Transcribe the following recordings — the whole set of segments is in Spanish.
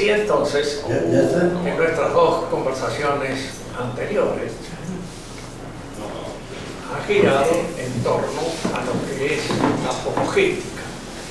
decía entonces, en nuestras dos conversaciones anteriores, ha girado en torno a lo que es la apologética.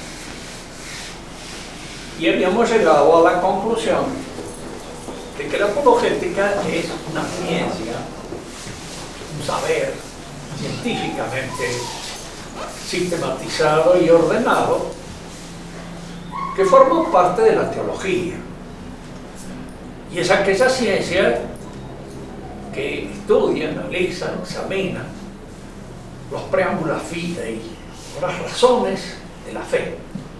Y habíamos llegado a la conclusión de que la apologética es una ciencia, un saber científicamente sistematizado y ordenado que forma parte de la teología. Y es aquella ciencia que estudia, analiza, examina los preámbulos fidei, las razones de la fe.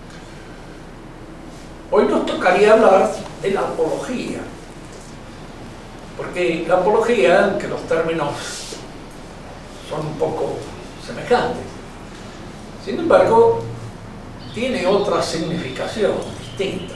Hoy nos tocaría hablar de la apología, porque la apología, aunque los términos son un poco semejantes, sin embargo, tiene otra significación distinta.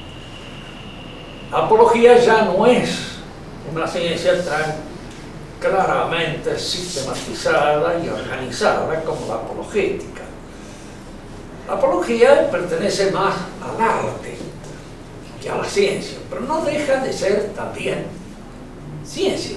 La apología ya no es una ciencia tan claramente sistematizada y organizada como la apologética. La apología pertenece más al arte que a la ciencia, pero no deja de ser también ciencia.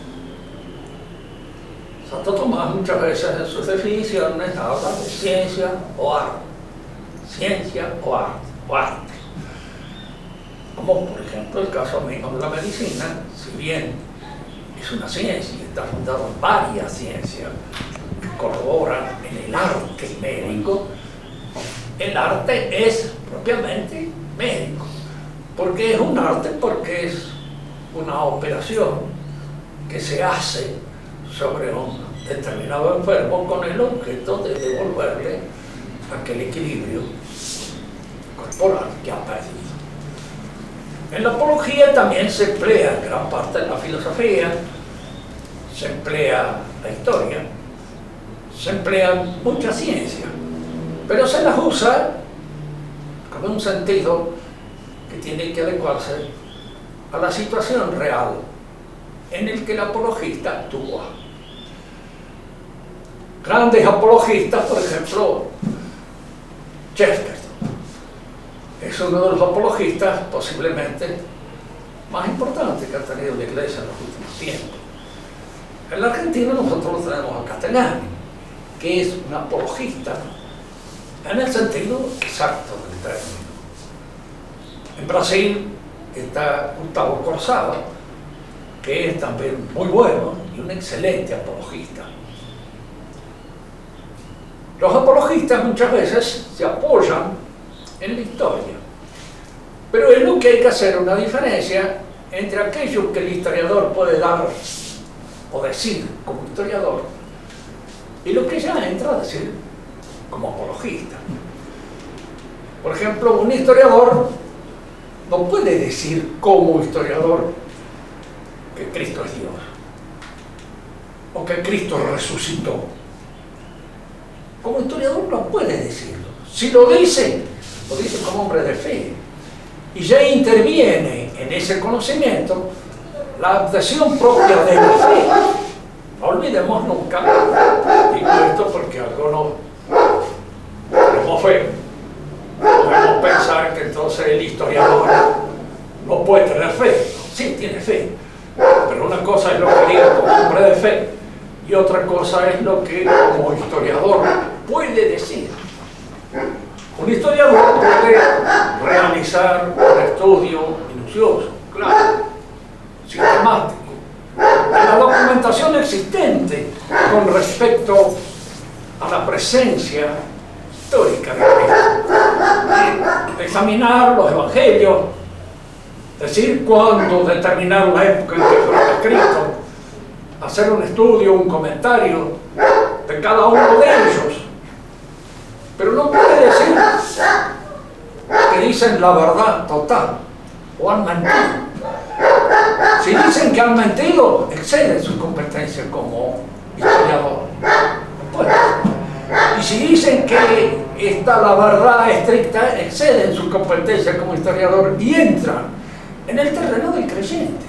Santo Tomás muchas veces en sus definiciones habla de ciencia o arte. Ciencia o arte. Como por ejemplo el caso mismo de la medicina, si bien es una ciencia y está fundada en varias ciencias que colaboran en el arte médico, el arte es propiamente médico. ¿Por qué es un arte? Porque es una operación que se hace sobre un determinado enfermo con el objeto de devolverle aquel equilibrio corporal que ha perdido. En la apología también se emplea gran parte de la filosofía, se emplea la historia, se emplean muchas ciencias, pero se las usa con un sentido que tiene que adecuarse a la situación real en el que el apologista actúa. Grandes apologistas, por ejemplo, Chesterton, es uno de los apologistas posiblemente más importantes que ha tenido la Iglesia en los últimos tiempos. En la Argentina nosotros lo tenemos a Castellani, que es un apologista en el sentido exacto del término. En Brasil está Gustavo Corsaro, que es también muy bueno y un excelente apologista. Los apologistas muchas veces se apoyan en la historia, pero es lo que hay que hacer una diferencia entre aquello que el historiador puede dar o decir como historiador y lo que ya entra a decir como apologista. Por ejemplo, un historiador no puede decir como historiador que Cristo es Dios o que Cristo resucitó. Como historiador no puede decirlo. Si lo dice como hombre de fe. Y ya interviene en ese conocimiento la adhesión propia de la fe. No olvidemos nunca, digo esto porque algunos tenemos fe, podemos pensar que entonces el historiador no puede tener fe. Sí, tiene fe, pero una cosa es lo que diga como hombre de fe y otra cosa es lo que como historiador puede decir. Un historiador puede realizar un estudio minucioso, claro, sistemático, de la documentación existente con respecto a la presencia histórica de Cristo, de examinar los evangelios, decir cuándo determinar la época en que fue escrito, hacer un estudio, un comentario de cada uno de ellos. Pero no puede decir que dicen la verdad total o han mentido. Si dicen que han mentido, exceden su competencia como historiador. No puede. Y si dicen que está la verdad estricta, exceden su competencia como historiador y entran en el terreno del creyente.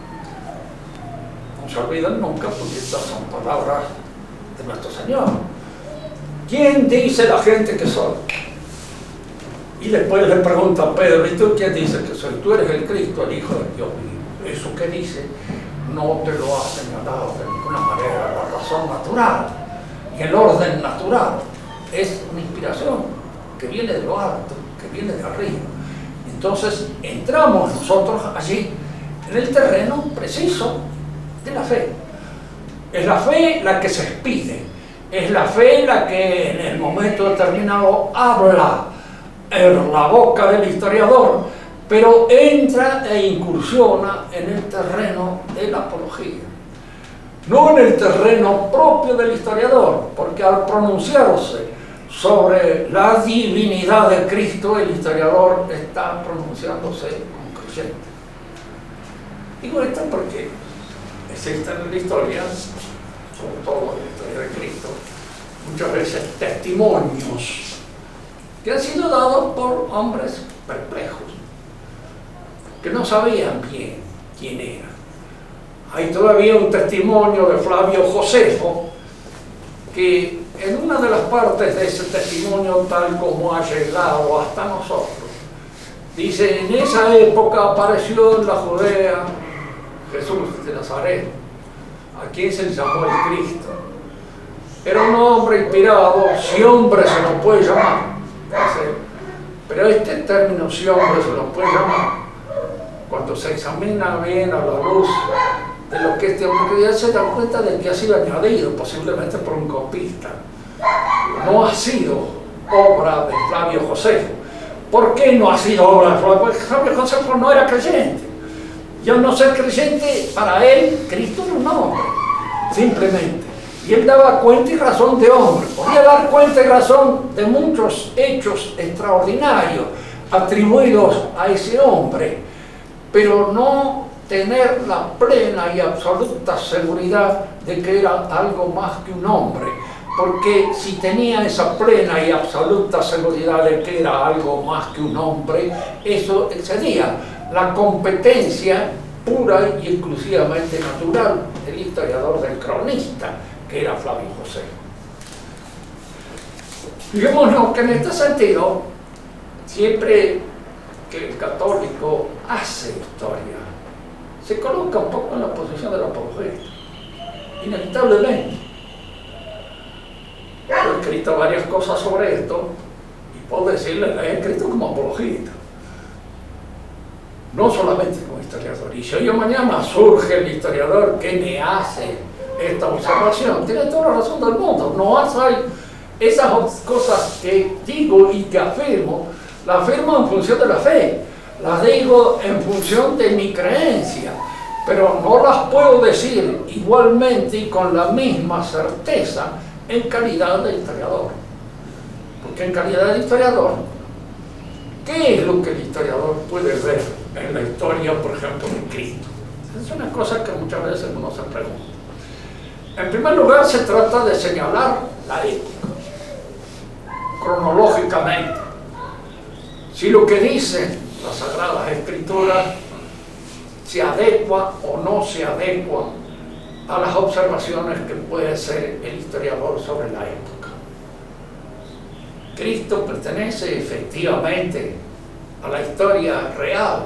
No se olviden nunca, porque estas son palabras de nuestro Señor. ¿Quién dice la gente que soy? Y después le pregunta a Pedro, ¿y tú quién dices que soy? Tú eres el Cristo, el Hijo del Dios vivo. Eso que dice no te lo ha señalado de ninguna manera la razón natural y el orden natural. Es una inspiración que viene de lo alto, que viene de arriba. Entonces entramos nosotros allí en el terreno preciso de la fe. Es la fe la que se expide, es la fe la que en el momento determinado habla en la boca del historiador, pero entra e incursiona en el terreno de la apología, no en el terreno propio del historiador, porque al pronunciarse sobre la divinidad de Cristo, el historiador está pronunciándose como creyente. Digo esto porque existen en la historia, sobre todo en la historia de Cristo, muchas veces testimonios que han sido dados por hombres perplejos, que no sabían bien quién era. Hay todavía un testimonio de Flavio Josefo, que en una de las partes de ese testimonio, tal como ha llegado hasta nosotros, dice: en esa época apareció en la Judea Jesús de Nazaret, a quien se llamó el Cristo. Era un hombre inspirado, si hombre se lo puede llamar. Pero este término, si hombre se lo puede llamar, cuando se examina bien a la luz de lo que este hombre quería, se da cuenta de que ha sido añadido posiblemente por un copista. No ha sido obra de Flavio Josefo. ¿Por qué no ha sido obra de Flavio? Porque Flavio Josefo no era creyente. Y al no ser creyente, para él, Cristo era un hombre, simplemente. Y él daba cuenta y razón de hombre. Podía dar cuenta y razón de muchos hechos extraordinarios atribuidos a ese hombre, pero no tener la plena y absoluta seguridad de que era algo más que un hombre. Porque si tenía esa plena y absoluta seguridad de que era algo más que un hombre, eso excedía la competencia pura y exclusivamente natural del historiador, del cronista, que era Flavio Josefo. Fijémonos que en este sentido, siempre que el católico hace historia, se coloca un poco en la posición del apologista, inevitablemente. He escrito varias cosas sobre esto y puedo decirle, he escrito como apologista, no solamente como historiador. Y si hoy o mañana surge el historiador que me hace esta observación, tiene toda la razón del mundo. No hay esas cosas que digo y que afirmo, las afirmo en función de la fe, las digo en función de mi creencia, pero no las puedo decir igualmente y con la misma certeza en calidad de historiador. Porque en calidad de historiador, ¿qué es lo que el historiador puede ver en la historia, por ejemplo, de Cristo? Es una cosa que muchas veces uno se pregunta. En primer lugar, se trata de señalar la época, cronológicamente. Si lo que dicen las Sagradas Escrituras se adecua o no se adecua a las observaciones que puede hacer el historiador sobre la época. Cristo pertenece efectivamente a la historia real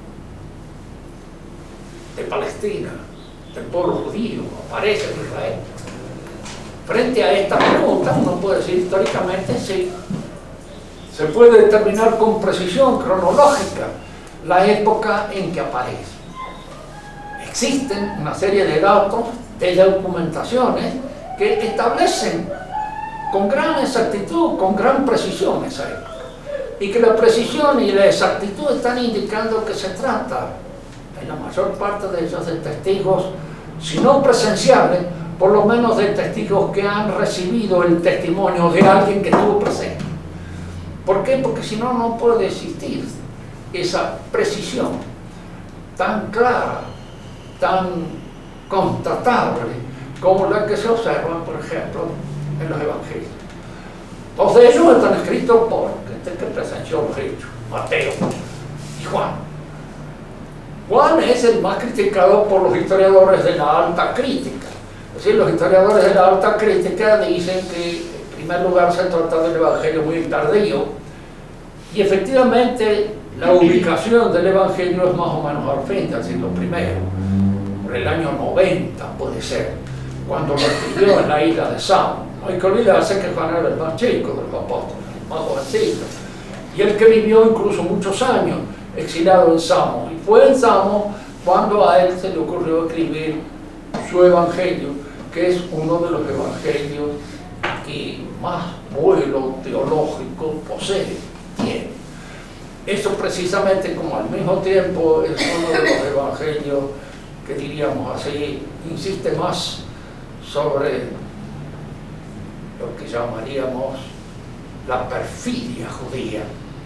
de Palestina, del pueblo judío, aparece en Israel. Frente a esta pregunta, uno puede decir históricamente sí. Se puede determinar con precisión cronológica la época en que aparece. Existen una serie de datos, de documentaciones, que establecen con gran exactitud, con gran precisión esa época. Y que la precisión y la exactitud están indicando que se trata, en la mayor parte de ellos, de testigos, si no presenciales, por lo menos de testigos que han recibido el testimonio de alguien que estuvo presente. ¿Por qué? Porque si no, no puede existir esa precisión tan clara, tan constatable, como la que se observa, por ejemplo, en los evangelios. Dos de ellos están escritos por gente que presenció los hechos, Mateo y Juan. Juan es el más criticado por los historiadores de la alta crítica. Es decir, los historiadores de la alta crítica dicen que, en primer lugar, se trata del evangelio muy tardío, Y efectivamente la ubicación del Evangelio es más o menos al fin del siglo I, por el año 90 puede ser, cuando lo escribió en la isla de Samos. No hay que olvidarse que Juan era el más chico de los apóstoles, el más jovencito, y el que vivió incluso muchos años exilado en Samos. Y fue en Samos cuando a él se le ocurrió escribir su Evangelio, que es uno de los evangelios que más vuelo teológico posee, tiene. Eso precisamente, como al mismo tiempo es uno de los evangelios que, diríamos así, insiste más sobre lo que llamaríamos la perfidia judía.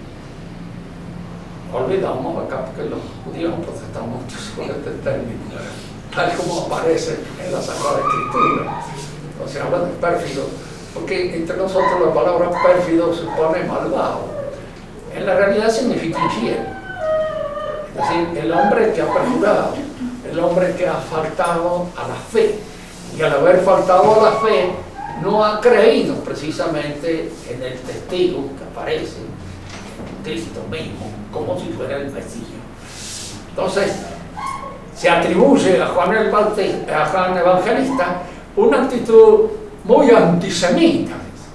Olvidamos acá porque los judíos protestan mucho sobre este término, tal como aparece en la Sagrada Escritura. O sea, habla de pérfido, porque entre nosotros la palabra pérfido supone malvado. En la realidad significa infiel. Es decir, el hombre que ha perjurado, el hombre que ha faltado a la fe, y al haber faltado a la fe, no ha creído precisamente en el testigo que aparece, Cristo mismo, como si fuera el Mesías. Entonces, se atribuye a Juan Evangelista una actitud muy antisemita.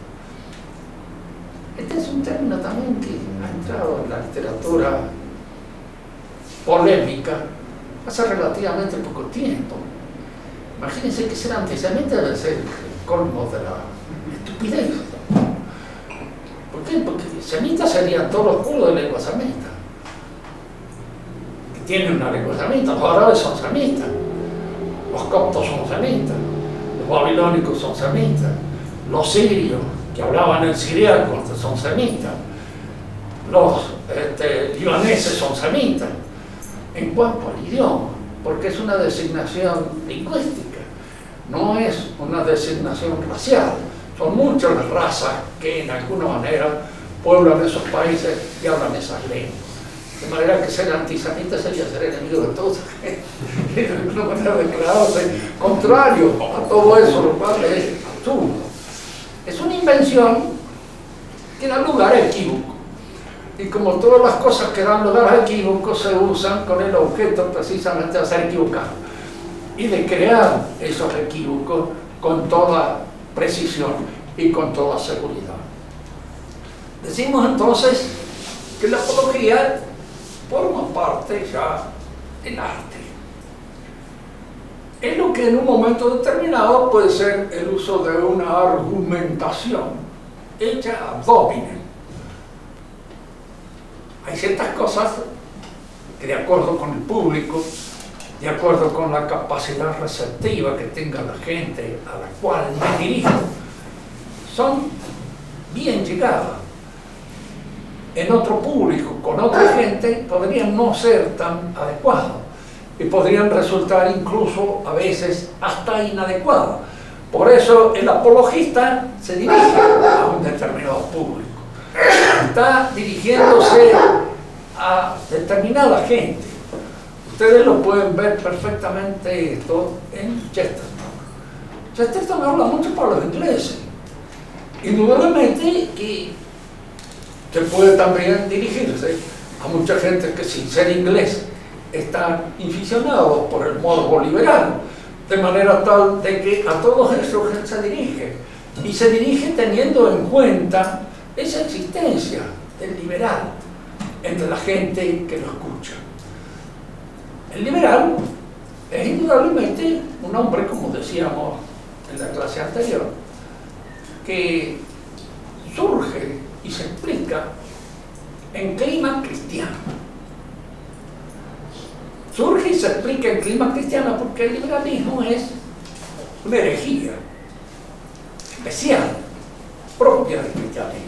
Este es un término también que ha entrado en la literatura polémica hace relativamente poco tiempo. Imagínense que ser antisemita debe ser el colmo de la estupidez. ¿Por qué? Porque semitas serían todos los pueblos de lengua semita, que tienen una lengua semita. Los árabes son semitas, los coptos son semitas, los babilónicos son semitas, los sirios que hablaban el siriaco son semitas, los libaneses son semitas, en cuanto al idioma, porque es una designación lingüística, no es una designación racial. Son muchas las razas que en alguna manera pueblan esos países y hablan esas lenguas. De manera que ser antisemita sería ser enemigo de todos, y de alguna manera declararse contrario a todo eso, lo cual es absurdo. Es una invención que da lugar a equívoco. Y como todas las cosas que dan lugar a equívocos se usan con el objeto precisamente de ser equivocado y de crear esos equívocos con toda precisión y con toda seguridad. Decimos entonces que la apología forma parte ya del arte. Es lo que en un momento determinado puede ser el uso de una argumentación hecha ad hominem. Hay ciertas cosas que, de acuerdo con el público, de acuerdo con la capacidad receptiva que tenga la gente a la cual me dirijo, son bien llegadas. En otro público, con otra gente, podrían no ser tan adecuadas y podrían resultar incluso a veces hasta inadecuadas. Por eso el apologista se dirige a un determinado público. Está dirigiéndose a determinada gente. Ustedes lo pueden ver perfectamente esto en Chesterton. Chesterton habla mucho para los ingleses. Indudablemente que se puede también dirigirse a mucha gente que, sin ser inglés, están inficionados por el morbo liberal, de manera tal de que a todos esos él se dirige, y se dirige teniendo en cuenta esa existencia del liberal entre la gente que lo escucha. El liberal es indudablemente un hombre, como decíamos en la clase anterior, que surge y se explica en clima cristiano. Surge y se explica en clima cristiano porque el liberalismo es una herejía especial, propia del cristianismo.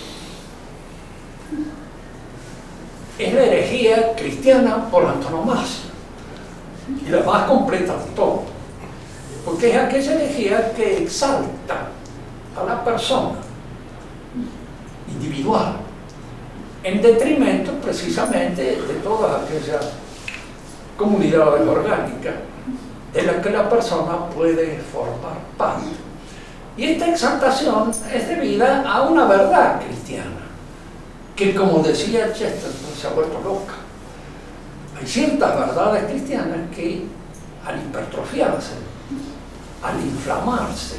Es la herejía cristiana por antonomasia y la más completa de todo, porque es aquella herejía que exalta a la persona individual en detrimento precisamente de todas aquellas comunidades orgánicas de las que la persona puede formar parte. Y esta exaltación es debida a una verdad cristiana, que, como decía Chesterton, se ha vuelto loca. Hay ciertas verdades cristianas que, al hipertrofiarse, al inflamarse,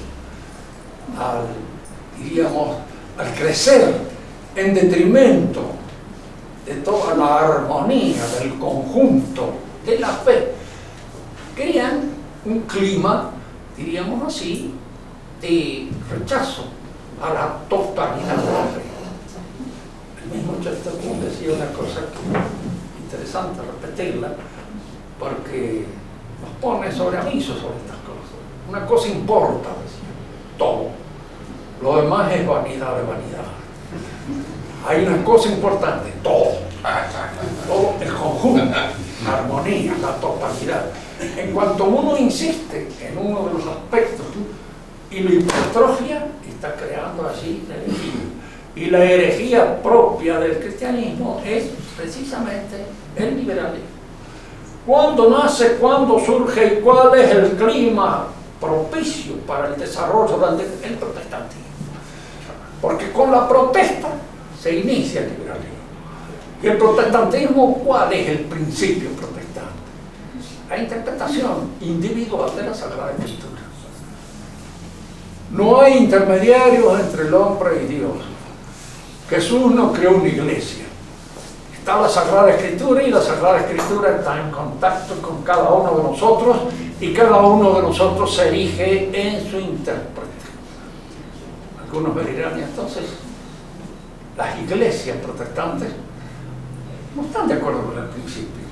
al crecer en detrimento de toda la armonía del conjunto de la fe, crean un clima, diríamos así, de rechazo a la totalidad de la fe. El mismo Chesterton decía una cosa que interesante repetirla, porque nos pone sobre aviso sobre estas cosas. Una cosa importa, decía, todo. Lo demás es vanidad de vanidad. Hay una cosa importante, todo. Todo el conjunto, la armonía, la totalidad. En cuanto uno insiste en uno de los aspectos y lo hipertrofia, está creando así la herejía. Y la herejía propia del cristianismo es precisamente el liberalismo. ¿Cuándo nace, cuándo surge y cuál es el clima propicio para el desarrollo del protestantismo? Porque con la protesta se inicia el liberalismo. ¿Y el protestantismo cuál es el principio protestante? La interpretación individual de la Sagrada Escritura. No hay intermediarios entre el hombre y Dios. Jesús no creó una iglesia. Está la Sagrada Escritura y la Sagrada Escritura está en contacto con cada uno de nosotros y cada uno de nosotros se erige en su intérprete. Algunos me dirán, y entonces las iglesias protestantes no están de acuerdo con el principio.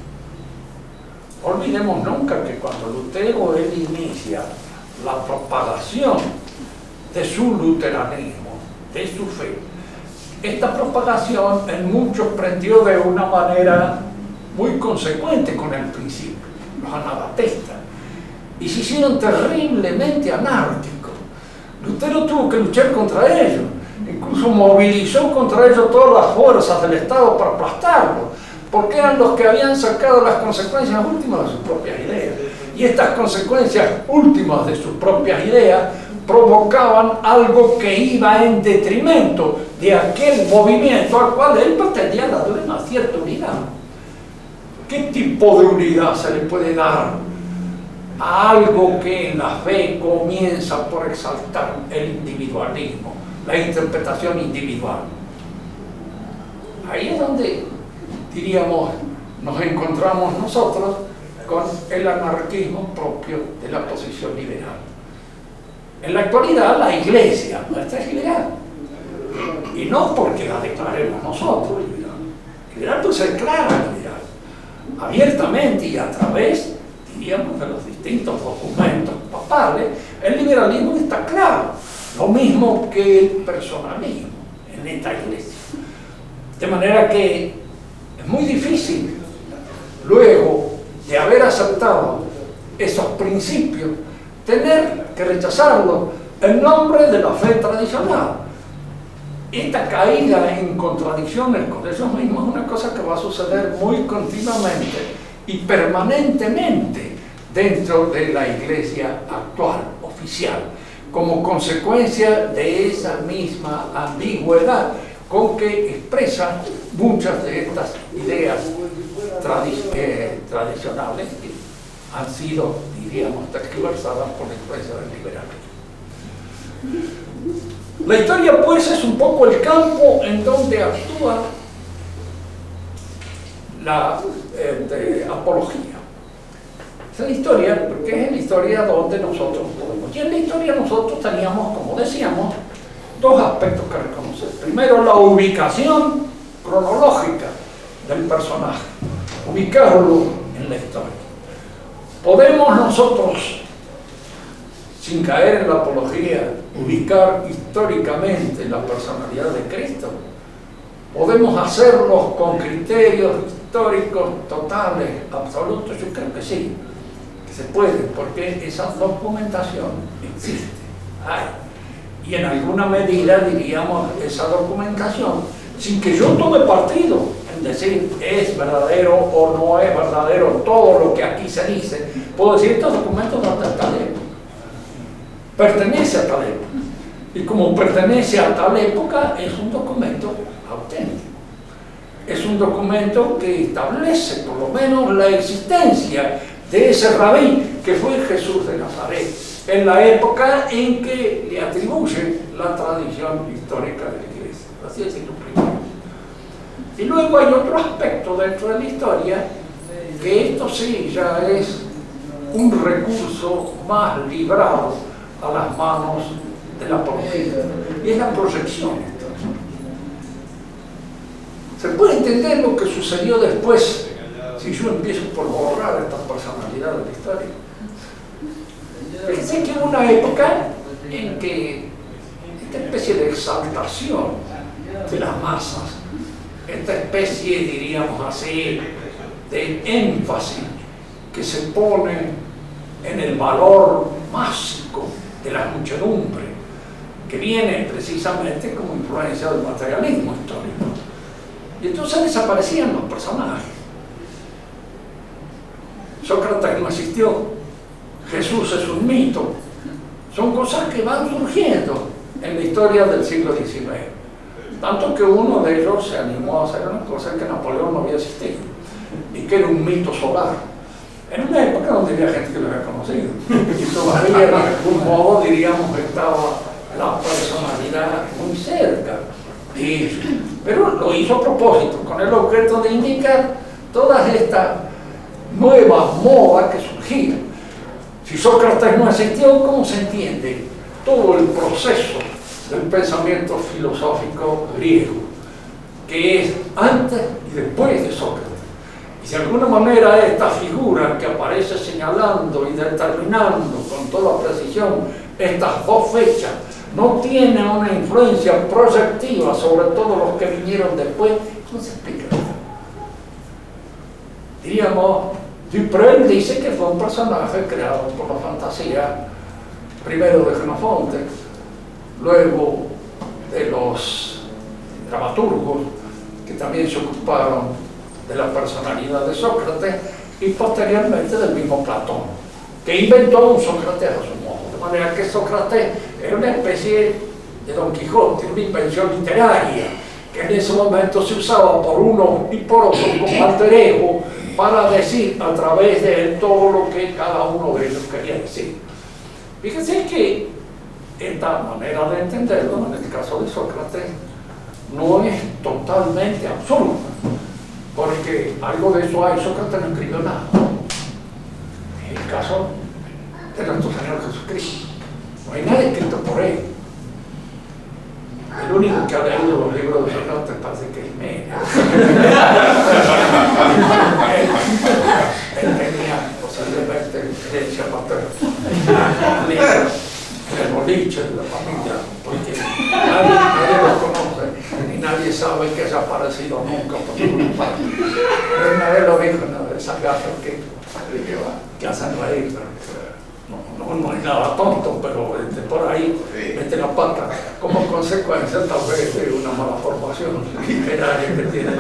Olvidemos nunca que cuando Lutero inicia la propagación de su luteranismo, de su fe, esta propagación en muchos prendió de una manera muy consecuente con el principio, los anabatistas, y se hicieron terriblemente anárquicos. Lutero tuvo que luchar contra ellos, incluso movilizó contra ellos todas las fuerzas del Estado para aplastarlos, porque eran los que habían sacado las consecuencias últimas de sus propias ideas. Y estas consecuencias últimas de sus propias ideas provocaban algo que iba en detrimento de aquel movimiento al cual él pretendía darle una cierta unidad. ¿Qué tipo de unidad se le puede dar a algo que en la fe comienza por exaltar el individualismo, la interpretación individual? Ahí es donde, diríamos, nos encontramos nosotros con el anarquismo propio de la posición liberal. En la actualidad la iglesia nuestra es liberal, y no porque la declaremos nosotros liberal. Liberal pues se declara liberal, abiertamente y a través, diríamos, de los distintos documentos papales. El liberalismo está claro, lo mismo que el personalismo en esta iglesia. De manera que es muy difícil, luego de haber aceptado esos principios, tener que rechazarlos en nombre de la fe tradicional. Esta caída en contradicciones con ellos mismos es una cosa que va a suceder muy continuamente y permanentemente dentro de la iglesia actual, oficial, como consecuencia de esa misma ambigüedad con que expresa muchas de estas ideas tradicionales que han sido, diríamos, tergiversadas por la influencia del liberalismo. La historia, pues, es un poco el campo en donde actúa la apología. Es la historia, porque es la historia donde nosotros podemos. Y en la historia nosotros teníamos, como decíamos, dos aspectos que reconocer. Primero, la ubicación cronológica del personaje, ubicarlo en la historia. Podemos nosotros, sin caer en la apología, ubicar históricamente la personalidad de Cristo. Podemos hacerlo con criterios históricos totales, absolutos. Yo creo que sí, que se puede, porque esa documentación existe, hay. Y en alguna medida, diríamos, esa documentación, sin que yo tome partido en decir es verdadero o no es verdadero todo lo que aquí se dice, puedo decir estos documentos no están tal época, pertenece a tal época, y como pertenece a tal época es un documento auténtico. es un documento que establece por lo menos la existencia de ese rabí que fue Jesús de Nazaret, en la época en que le atribuye la tradición histórica de la Iglesia. Así es lo primero. Y luego hay otro aspecto dentro de la historia, que esto sí ya es un recurso más librado a las manos del apologista, y es la proyección. Se puede entender lo que sucedió después si yo empiezo por borrar esta personalidad de la historia. Fíjense que hubo una época en que esta especie de exaltación de las masas, esta especie, diríamos así, de énfasis que se pone en el valor másico de la muchedumbre, que viene precisamente como influencia del materialismo histórico. Y entonces desaparecían los personajes. Sócrates no existió, Jesús es un mito. Son cosas que van surgiendo en la historia del siglo XIX. Tanto que uno de ellos se animó a hacer una cosa que Napoleón no había existido, y que era un mito solar. En una época donde había gente que lo había conocido. Y todavía de algún modo, diríamos, estaba la personalidad muy cerca de ellos. Pero lo hizo a propósito, con el objeto de indicar todas estas nuevas modas que surgían. Si Sócrates no existió, ¿cómo se entiende todo el proceso del pensamiento filosófico griego, que es antes y después de Sócrates? Y de alguna manera esta figura que aparece señalando y determinando con toda precisión estas dos fechas no tiene una influencia proyectiva sobre todos los que vinieron después, no se explica. Diríamos, Duprel dice que fue un personaje creado por la fantasía, primero de Xenofonte, luego de los dramaturgos, que también se ocuparon de la personalidad de Sócrates, y posteriormente del mismo Platón, que inventó un Sócrates a su modo. De manera que Sócrates era una especie de Don Quijote, una invención literaria, que en ese momento se usaba por uno y por otro como alter ego, para decir a través de él todo lo que cada uno de ellos quería decir. Fíjense que esta manera de entenderlo, en el caso de Sócrates, no es totalmente absurda, porque algo de eso hay. Sócrates no escribió nada. En el caso de nuestro Señor Jesucristo, no hay nada escrito por él. El único que ha leído los libros de Sócrates parece que es Jiménez. Él tenía posiblemente herencia paterna, el boliche de la familia, porque nadie lo conoce y nadie sabe que haya aparecido nunca por ninguna parte. Pero una vez lo dijo, una de esas gafas que hacen reír, no es nada tonto, pero por ahí mete la pata como consecuencia tal vez de una mala formación literaria que tiene.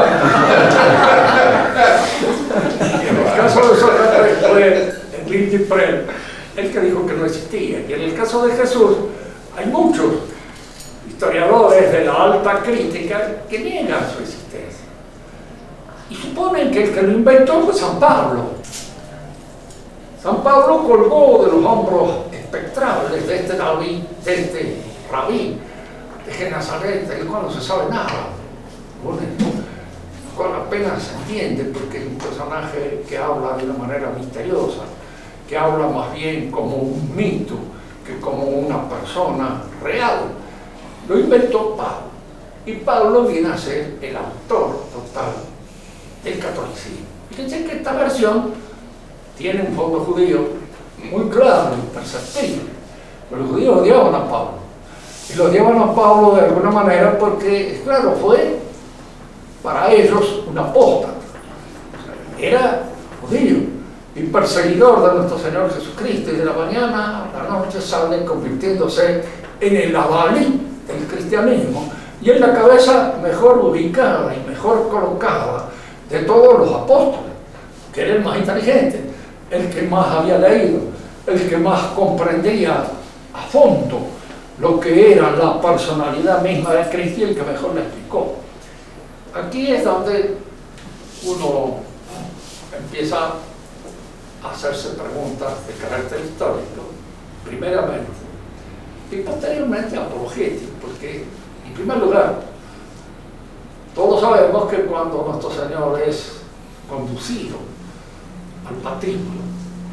En el caso de Sócrates fue Enrique Duprel el que dijo que no existía, y en el caso de Jesús hay muchos historiadores de la alta crítica que niegan su existencia y suponen que el que lo inventó fue San Pablo. San Pablo colgó de los hombros espectrales de este rabí de Nazaret, del cual no se sabe nada, lo cual apenas se entiende, porque es un personaje que habla de una manera misteriosa, que habla más bien como un mito que como una persona real. Lo inventó Pablo, y Pablo viene a ser el autor total del catolicismo. Fíjense que esta versión tiene un fondo judío muy claro, imperceptible. Pero los judíos odiaban a Pablo. Y lo odiaban a Pablo de alguna manera porque, claro, fue para ellos un apóstata. Era judío y perseguidor de nuestro Señor Jesucristo. Y de la mañana a la noche sale convirtiéndose en el adalí del cristianismo. Y en la cabeza mejor ubicada y mejor colocada de todos los apóstoles, que era el más inteligente, el que más había leído, el que más comprendía a fondo lo que era la personalidad misma de Cristo y el que mejor le explicó. aquí es donde uno empieza a hacerse preguntas de carácter histórico, primeramente, y posteriormente apologético, porque, en primer lugar, todos sabemos que cuando nuestro Señor es conducido al patíbulo,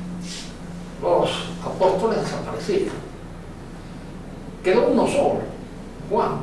los apóstoles desaparecieron. Quedó uno solo, Juan,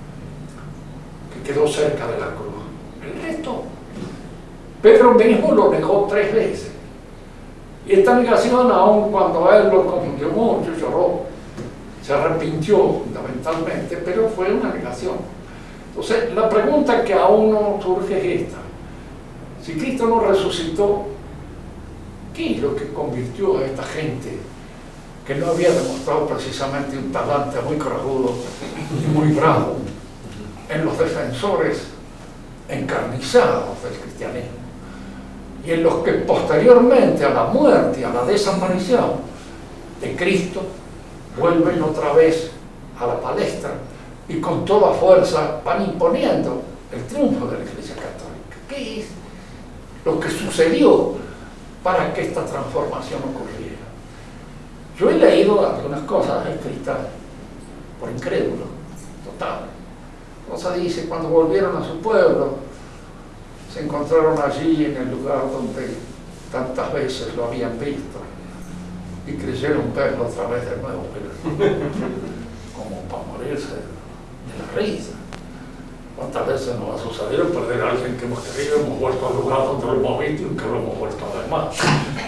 que quedó cerca de la cruz. El resto, Pedro mismo lo negó 3 veces. Y esta negación, aun cuando a él lo confundió mucho, lloró, se arrepintió fundamentalmente, pero fue una negación. Entonces, la pregunta que a uno surge es esta: si Cristo no resucitó, ¿qué es lo que convirtió a esta gente que no había demostrado precisamente un talante muy corajudo y muy bravo en los defensores encarnizados del cristianismo, y en los que posteriormente a la muerte y a la desaparición de Cristo vuelven otra vez a la palestra y con toda fuerza van imponiendo el triunfo de la Iglesia Católica? ¿Qué es lo que sucedió para que esta transformación ocurriera? Yo he leído algunas cosas escritas por incrédulos, total. Cosa dice, cuando volvieron a su pueblo, se encontraron allí en el lugar donde tantas veces lo habían visto y creyeron verlo otra vez de nuevo, pero como para morirse de la risa. ¿Cuántas veces nos ha sucedido perder a alguien que hemos querido, hemos vuelto al lugar donde lo hemos visto y que lo hemos vuelto a ver más?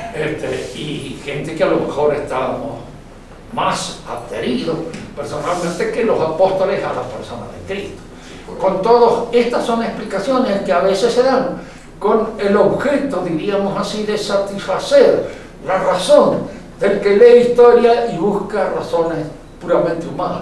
Y gente que a lo mejor estábamos más adheridos personalmente que los apóstoles a la persona de Cristo. Con todo, estas son explicaciones que a veces se dan con el objeto, diríamos así, de satisfacer la razón del que lee historia y busca razones puramente humanas.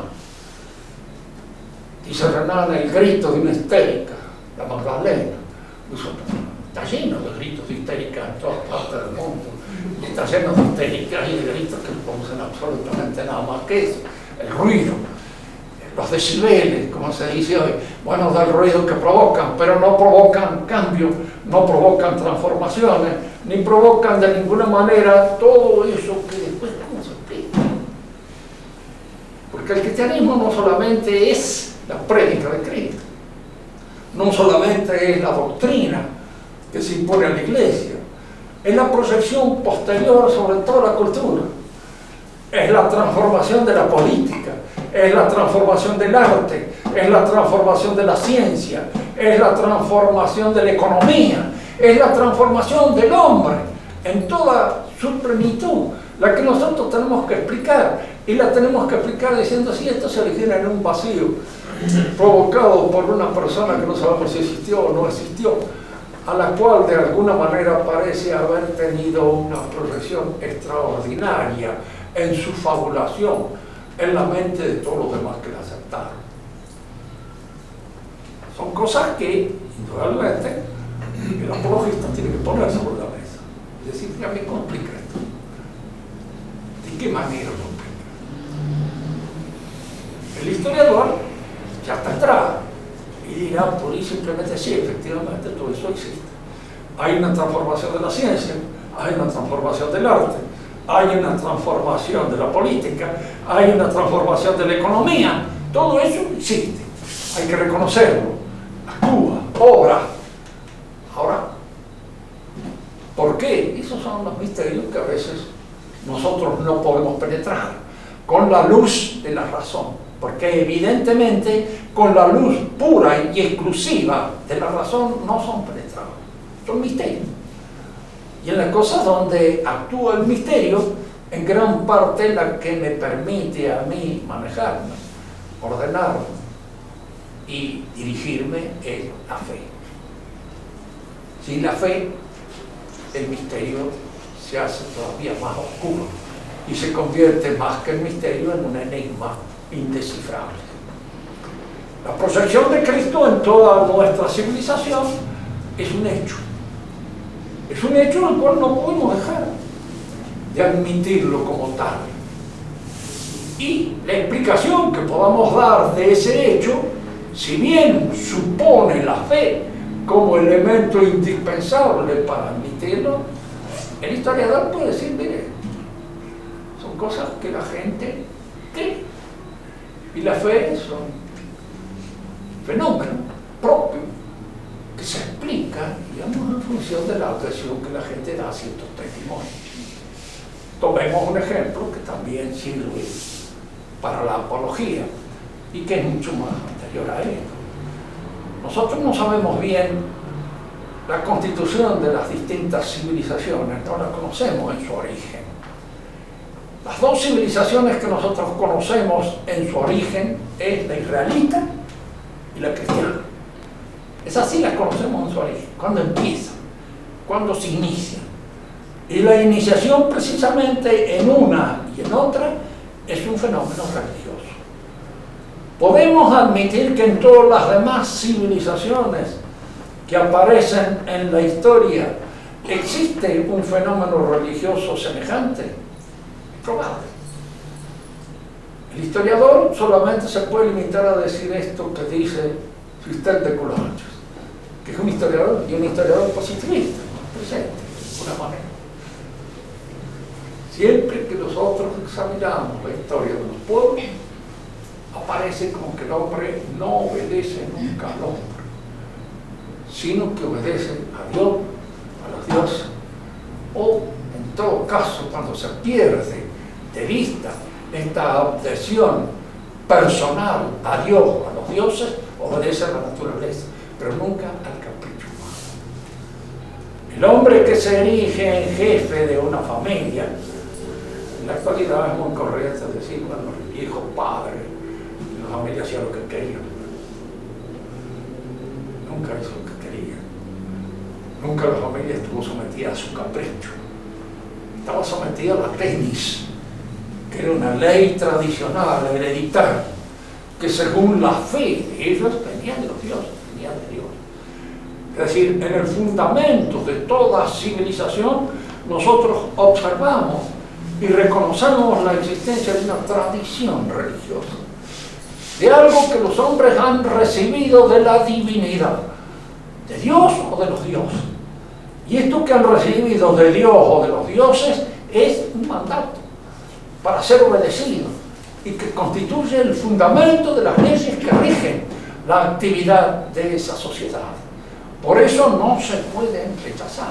Dice Renan, el grito de una histérica, la Magdalena. Está lleno de gritos de histéricas en todas partes del mundo. Está lleno de histéricas y de gritos que no producen absolutamente nada más que eso. El ruido, los decibeles, como se dice hoy, bueno, del ruido que provocan, pero no provocan cambio, no provocan transformaciones, ni provocan de ninguna manera todo eso que después, ¿cómo se explica? Porque el cristianismo no solamente es la prédica de Cristo, no solamente es la doctrina que se impone a la Iglesia, es la proyección posterior sobre toda la cultura, es la transformación de la política, es la transformación del arte, es la transformación de la ciencia, es la transformación de la economía, es la transformación del hombre en toda su plenitud, la que nosotros tenemos que explicar, y la tenemos que explicar diciendo si esto se origina en un vacío provocado por una persona que no sabemos si existió o no existió, a la cual de alguna manera parece haber tenido una proyección extraordinaria en su fabulación en la mente de todos los demás que la aceptaron. Son cosas que, indudablemente, el apologista tiene que poner sobre la mesa. Es decir, ya me complica esto. ¿De qué manera lo complica? El historiador ya está atrás y dirá pura y simplemente sí, efectivamente todo eso existe. Hay una transformación de la ciencia, hay una transformación del arte, hay una transformación de la política, hay una transformación de la economía, todo eso existe, hay que reconocerlo, actúa, obra. Ahora, ¿por qué? Esos son los misterios que a veces nosotros no podemos penetrar con la luz de la razón, porque evidentemente con la luz pura y exclusiva de la razón no son penetrables, son misterios. Y en las cosas donde actúa el misterio, en gran parte la que me permite a mí manejarme, ordenarme y dirigirme es la fe. Sin la fe, el misterio se hace todavía más oscuro y se convierte más que el misterio en un enigma indescifrable. La proyección de Cristo en toda nuestra civilización es un hecho. Es un hecho al cual no podemos dejar de admitirlo como tal. Y la explicación que podamos dar de ese hecho, si bien supone la fe como elemento indispensable para admitirlo, el historiador puede decir, mire, son cosas que la gente cree. Y la fe son fenómenos propios que se explican, digamos, en función de la adhesión que la gente da a ciertos testimonios. Tomemos un ejemplo que también sirve para la apología y que es mucho más anterior a esto. Nosotros no sabemos bien la constitución de las distintas civilizaciones, no la conocemos en su origen. Las dos civilizaciones que nosotros conocemos en su origen es la israelita y la cristiana. Esas sí las conocemos en su origen, cuando empiezan, cuando se inician. Y la iniciación precisamente en una y en otra es un fenómeno religioso. Podemos admitir que en todas las demás civilizaciones que aparecen en la historia existe un fenómeno religioso semejante. Probable. El historiador solamente se puede limitar a decir esto que dice Sistel de Coulanges, que es un historiador y un historiador positivista, presente, de alguna manera. Siempre que nosotros examinamos la historia de los pueblos, aparece como que el hombre no obedece nunca al hombre, sino que obedece a Dios, a los dioses, o en todo caso, cuando se pierde de vista esta adhesión personal a Dios, a los dioses, obedece a la naturaleza, pero nunca al capricho humano. El hombre que se erige en jefe de una familia, en la actualidad es muy correcto decir, bueno, el viejo padre, la familia hacía lo que quería. Nunca hizo lo que quería. Nunca la familia estuvo sometida a su capricho. Estaba sometida a la tenis, que era una ley tradicional, hereditaria, que según la fe de ellos venía de los dioses, venía de Dios. Es decir, en el fundamento de toda civilización, nosotros observamos y reconocemos la existencia de una tradición religiosa, de algo que los hombres han recibido de la divinidad, de Dios o de los dioses. Y esto que han recibido de Dios o de los dioses es un mandato para ser obedecido y que constituye el fundamento de las leyes que rigen la actividad de esa sociedad. Por eso no se pueden rechazar.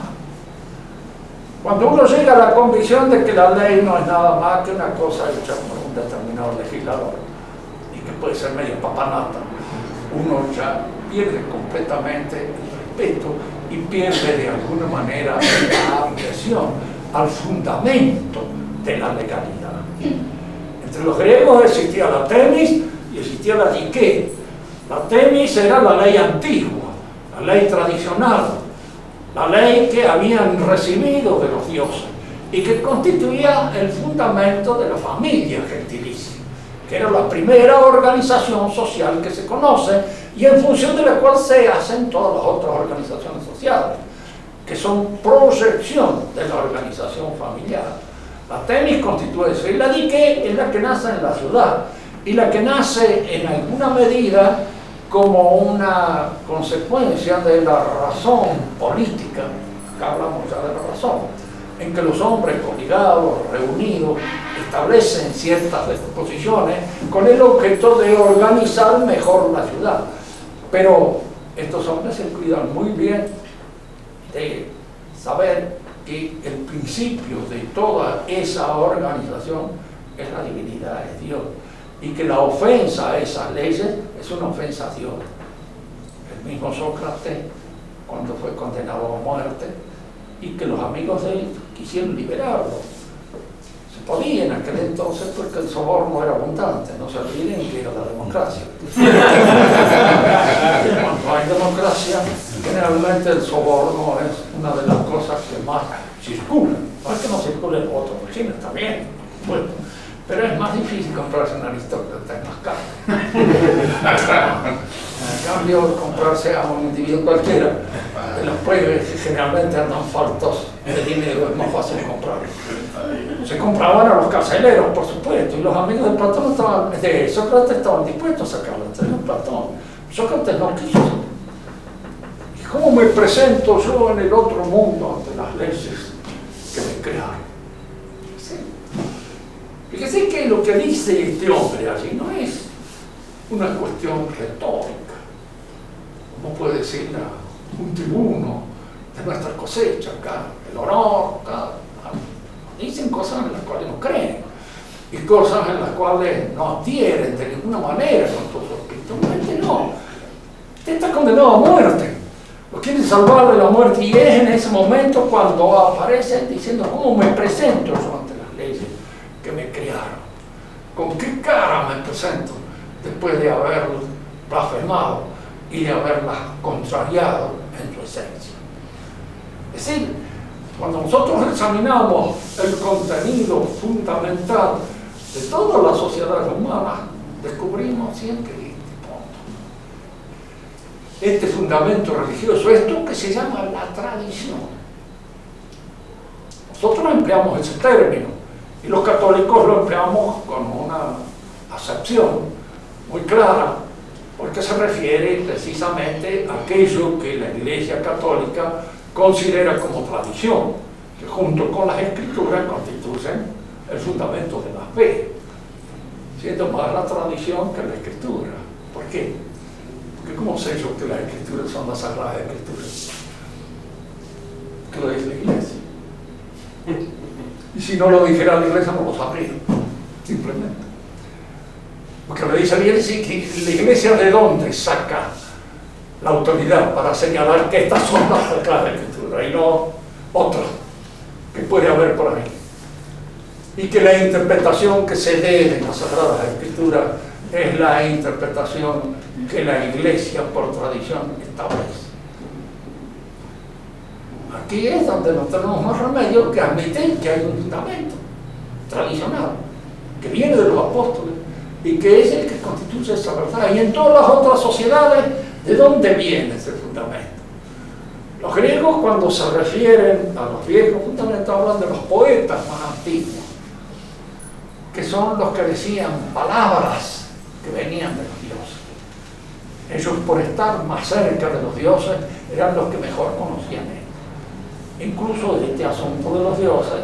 Cuando uno llega a la convicción de que la ley no es nada más que una cosa hecha por un determinado legislador y que puede ser medio papanata, uno ya pierde completamente el respeto y pierde de alguna manera la adhesión al fundamento de la legalidad. Entre los griegos existía la temis y existía la dike. La temis era la ley antigua, la ley tradicional, la ley que habían recibido de los dioses y que constituía el fundamento de la familia gentilicia, que era la primera organización social que se conoce y en función de la cual se hacen todas las otras organizaciones sociales, que son proyección de la organización familiar. La temis constituye eso, y la dike es la que nace en la ciudad y la que nace en alguna medida como una consecuencia de la razón política, que hablamos ya de la razón, en que los hombres obligados, reunidos, establecen ciertas disposiciones con el objeto de organizar mejor la ciudad. Pero estos hombres se cuidan muy bien de saber que el principio de toda esa organización es la divinidad, es Dios, y que la ofensa a esas leyes es una ofensa a Dios. El mismo Sócrates, cuando fue condenado a muerte, y que los amigos de él quisieron liberarlo. Se podía en aquel entonces porque el soborno era abundante, no se olviden que era la democracia. Cuando hay democracia, generalmente el soborno es una de las cosas que más circulan. No es que no circule el voto, porque China está bien, bueno, pero es más difícil comprarse un aristócrata en las calles. En cambio, comprarse a un individuo cualquiera, de los pueblos que generalmente andan faltos de dinero, es más fácil comprar. Se compraban a los carceleros, por supuesto, y los amigos de Platón de Sócrates estaban dispuestos a sacarlo. Entonces Platón, Sócrates no quiso. ¿Cómo me presento yo en el otro mundo ante las leyes que me crearon? ¿Sí? Fíjese que lo que dice este hombre allí no es una cuestión retórica, como puede decir un tribuno de nuestra cosecha acá, el honor, acá. Dicen cosas en las cuales no creen y cosas en las cuales no adhieren de ninguna manera con todo eso. Espiritualmente no. Usted está condenado a muerte. Lo quieren salvar de la muerte y es en ese momento cuando aparecen diciendo ¿cómo me presento yo ante las leyes que me criaron? ¿Con qué cara me presento después de haber blasfemado y de haberlas contrariado en su esencia? Es decir, cuando nosotros examinamos el contenido fundamental de todas las sociedades humanas, descubrimos siempre este fundamento religioso, esto que se llama la tradición. Nosotros empleamos ese término y los católicos lo empleamos con una acepción muy clara, porque se refiere precisamente a aquello que la Iglesia Católica considera como tradición, que junto con las Escrituras constituyen el fundamento de la fe, siendo más la tradición que la Escritura. ¿Por qué? Porque ¿cómo sé yo que las Escrituras son las Sagradas Escrituras? Que lo dice la Iglesia. Y si no lo dijera la Iglesia, no lo sabría, simplemente. Porque le dice a la Iglesia que la Iglesia ¿de dónde saca la autoridad para señalar que estas son las Sagradas Escrituras y no otras que puede haber por ahí? Y que la interpretación que se dé de las Sagradas Escrituras es la interpretación que la Iglesia por tradición establece. Aquí es donde no tenemos más remedio que admitir que hay un fundamento tradicional que viene de los apóstoles y que es el que constituye esa verdad. Y en todas las otras sociedades, ¿de dónde viene ese fundamento? Los griegos, cuando se refieren a los viejos fundamentos, hablan de los poetas más antiguos, que son los que decían palabras que venían de los dioses. Ellos, por estar más cerca de los dioses, eran los que mejor conocían esto. Incluso de este asunto de los dioses,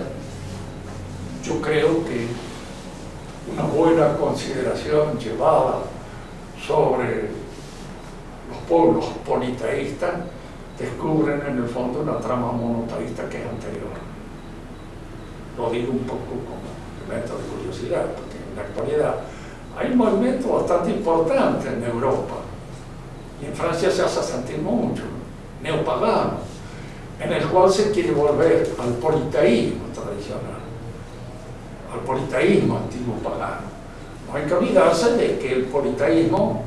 yo creo que una buena consideración llevada sobre los pueblos politeístas descubren en el fondo una trama monoteísta que es anterior. Lo digo un poco como elemento de curiosidad, porque en la actualidad hay un movimiento bastante importante en Europa, y en Francia se hace sentir mucho, neopagano, en el cual se quiere volver al politeísmo tradicional, al politeísmo antiguo pagano. No hay que olvidarse de que el politeísmo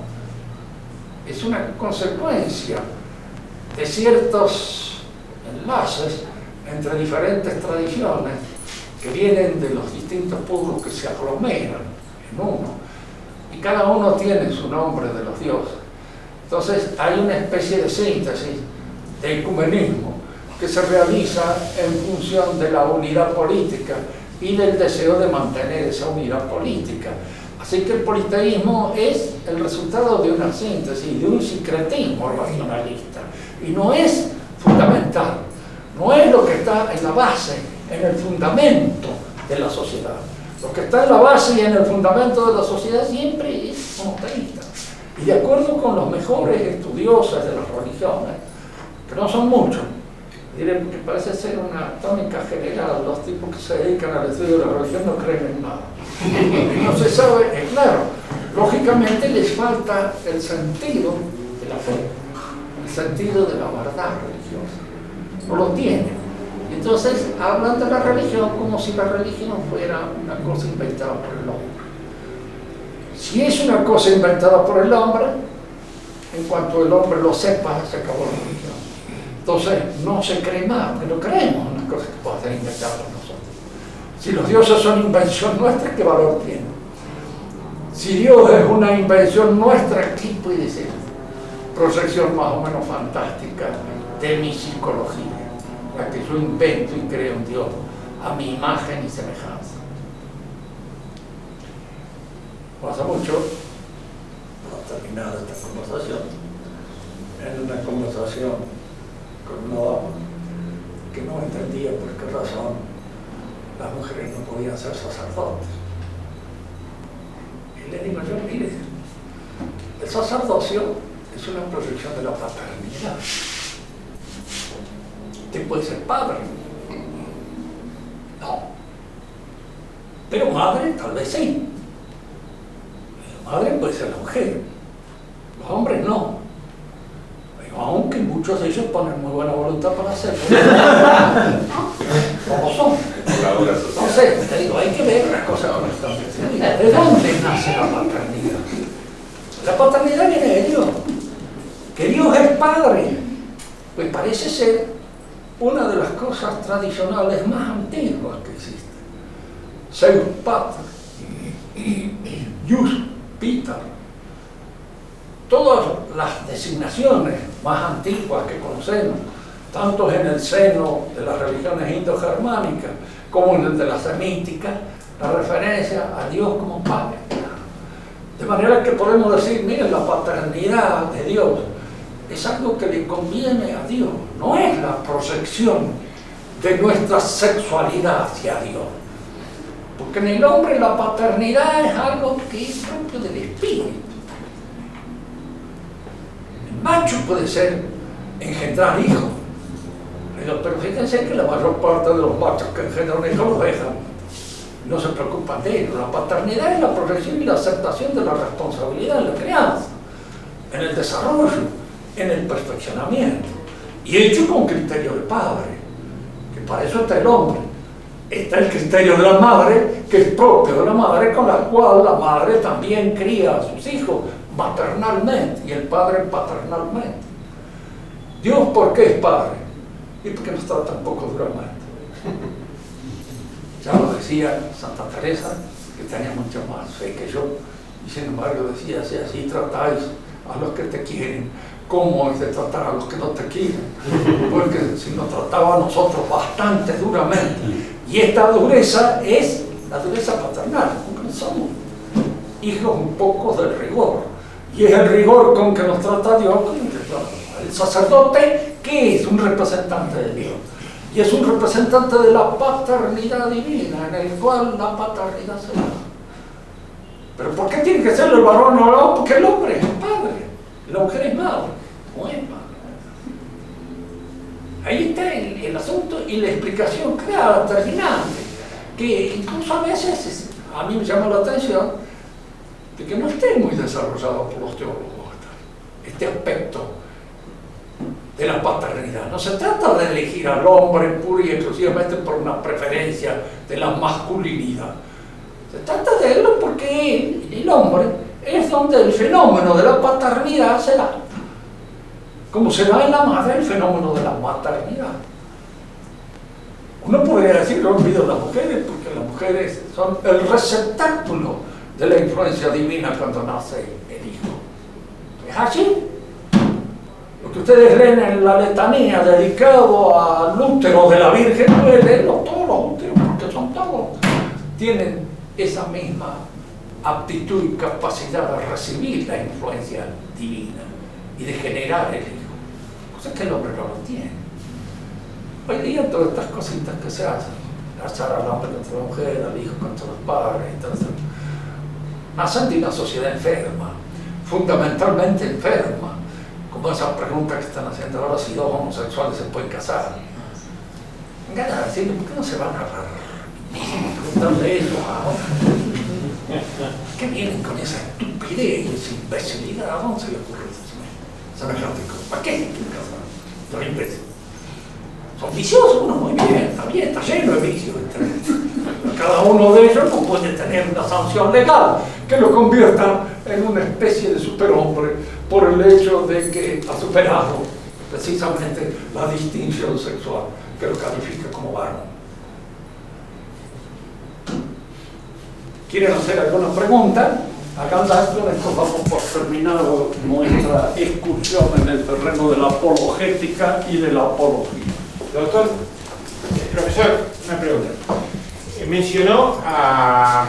es una consecuencia de ciertos enlaces entre diferentes tradiciones que vienen de los distintos pueblos que se aglomeran en uno, y cada uno tiene su nombre de los dioses. Entonces hay una especie de síntesis, de ecumenismo, que se realiza en función de la unidad política y del deseo de mantener esa unidad política. Así que el politeísmo es el resultado de una síntesis, de un sincretismo racionalista, y no es fundamental, no es lo que está en la base, en el fundamento de la sociedad. Lo que está en la base y en el fundamento de la sociedad siempre es monoteísta. Y de acuerdo con los mejores estudiosos de las religiones, que no son muchos, diré que parece ser una tónica general, los tipos que se dedican al estudio de la religión no creen en nada. No se sabe, claro, lógicamente les falta el sentido de la fe, el sentido de la verdad religiosa. No lo tienen. Entonces hablan de la religión como si la religión fuera una cosa inventada por el hombre. Si es una cosa inventada por el hombre, en cuanto el hombre lo sepa, se acabó la religión. Entonces no se cree más, porque no creemos en las cosas que puedan ser inventadas por nosotros. Si los dioses son invención nuestra, ¿qué valor tienen? Si Dios es una invención nuestra, ¿qué puede ser? Proyección más o menos fantástica de mi psicología, la que yo invento y creo en Dios a mi imagen y semejanza. Pasa mucho, para terminar esta conversación, en una conversación con una dama que no entendía por qué razón las mujeres no podían ser sacerdotes. Y le digo yo, mire, el sacerdocio es una proyección de la paternidad. Usted puede ser padre. No. Pero madre, tal vez sí. Madre puede ser la mujer. Los hombres no. Aunque muchos de ellos ponen muy buena voluntad para hacerlo. ¿Cómo son? Entonces, te digo, hay que ver las cosas correctamente. ¿De dónde nace la paternidad? La paternidad viene de Dios. Que Dios es Padre. Pues parece ser una de las cosas tradicionales más antiguas que existen. Zeus Pater, Ius Peter. Todas las designaciones más antiguas que conocemos, tanto en el seno de las religiones indogermánicas como en el de las semíticas, la referencia a Dios como Padre. De manera que podemos decir, miren, la paternidad de Dios es algo que le conviene a Dios, no es la proyección de nuestra sexualidad hacia Dios. Porque en el hombre la paternidad es algo que es propio del espíritu. Macho puede ser engendrar hijos, pero fíjense que la mayor parte de los machos que engendran hijos los dejan, no se preocupan de ellos. La paternidad es la proyección y la aceptación de la responsabilidad en la crianza, en el desarrollo, en el perfeccionamiento, y hecho con criterio de padre, que para eso está el hombre. Está el criterio de la madre, que es propio de la madre, con la cual la madre también cría a sus hijos maternalmente y el padre paternalmente. Dios, ¿por qué es padre? Y porque nos trata un poco duramente. Ya lo decía Santa Teresa, que tenía mucha más fe que yo, y sin embargo decía, si así tratáis a los que te quieren, ¿cómo es de tratar a los que no te quieren? Porque si nos trataba a nosotros bastante duramente, y esta dureza es la dureza paternal, porque somos hijos un poco del rigor. Y es el rigor con que nos trata Dios. El sacerdote, ¿qué es? Un representante de Dios. Y es un representante de la paternidad divina, en el cual la paternidad se da. ¿Pero por qué tiene que ser el varón o no? Porque el hombre es padre, la mujer es madre, no es padre. Ahí está el asunto y la explicación clara, terminante, que incluso a veces a mí me llama la atención de que no esté muy desarrollado por los teólogos este aspecto de la paternidad. No se trata de elegir al hombre pura y exclusivamente por una preferencia de la masculinidad. Se trata de él porque el hombre es donde el fenómeno de la paternidad se da. Como se da en la madre el fenómeno de la maternidad. Uno podría decir, no olvido las mujeres, porque las mujeres son el receptáculo de la influencia divina cuando nace el hijo. ¿Es así? Lo que ustedes leen en la letanía dedicado al útero de la Virgen, pueden leerlo todos los úteros, porque son todos. Tienen esa misma aptitud y capacidad de recibir la influencia divina y de generar el hijo. Cosa que el hombre no lo tiene. Hoy día todas estas cositas que se hacen, alzar al hombre contra la mujer, al hijo contra los padres, nacen de una sociedad enferma, fundamentalmente enferma, como esa pregunta que están haciendo ahora, si dos homosexuales se pueden casar. Me encanta decirle, ¿por qué no se van a preguntarle eso ahora? ¿Qué vienen con esa estupidez y esa imbecilidad? ¿A dónde se le ocurre eso? Semejante cosa. ¿Para qué se quieren casar? Los imbéciles. Son viciosos, uno muy bien, está lleno de vicios. Cada uno de ellos no puede tener una sanción legal que lo convierta en una especie de superhombre por el hecho de que ha superado precisamente la distinción sexual que lo califica como varón. ¿Quieren hacer alguna pregunta? Háganla, con esto damos por terminado nuestra excursión en el terreno de la apologética y de la apología. Doctor, profesor, una pregunta. Mencionó a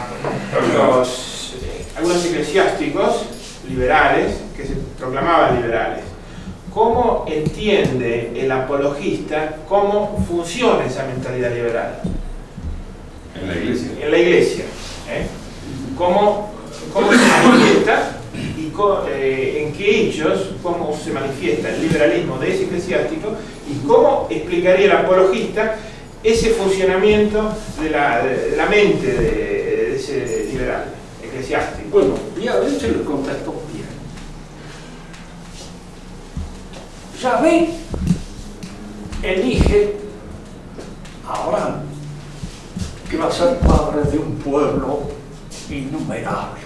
algunos eclesiásticos liberales que se proclamaban liberales. cómo entiende el apologista cómo funciona esa mentalidad liberal. En la iglesia. En la iglesia. ¿Cómo se manifiesta y en qué hechos, cómo se manifiesta el liberalismo de ese eclesiástico y cómo explicaría el apologista ese funcionamiento de la mente de ese liberal eclesiástico? Bueno, voy a ver si lo contesto bien. Yahvé elige a Abraham, que va a ser padre de un pueblo innumerable.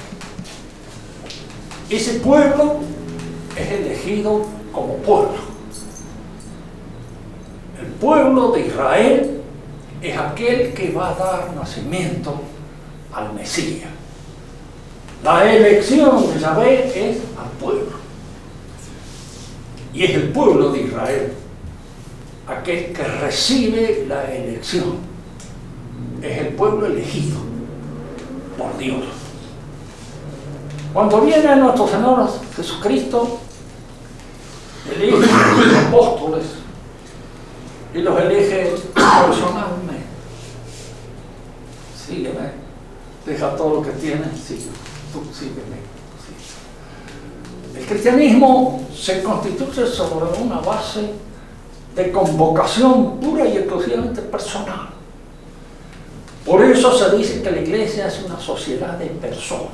Ese pueblo es elegido como pueblo. El pueblo de Israel es aquel que va a dar nacimiento al Mesías. La elección de Yahvé es al pueblo. Y es el pueblo de Israel aquel que recibe la elección. Es el pueblo elegido por Dios. Cuando viene nuestro Señor Jesucristo, elige a los apóstoles y los elige personalmente. Sígueme, deja todo lo que tienes, sígueme, tú sígueme. El cristianismo se constituye sobre una base de convocación pura y exclusivamente personal. Por eso se dice que la iglesia es una sociedad de personas.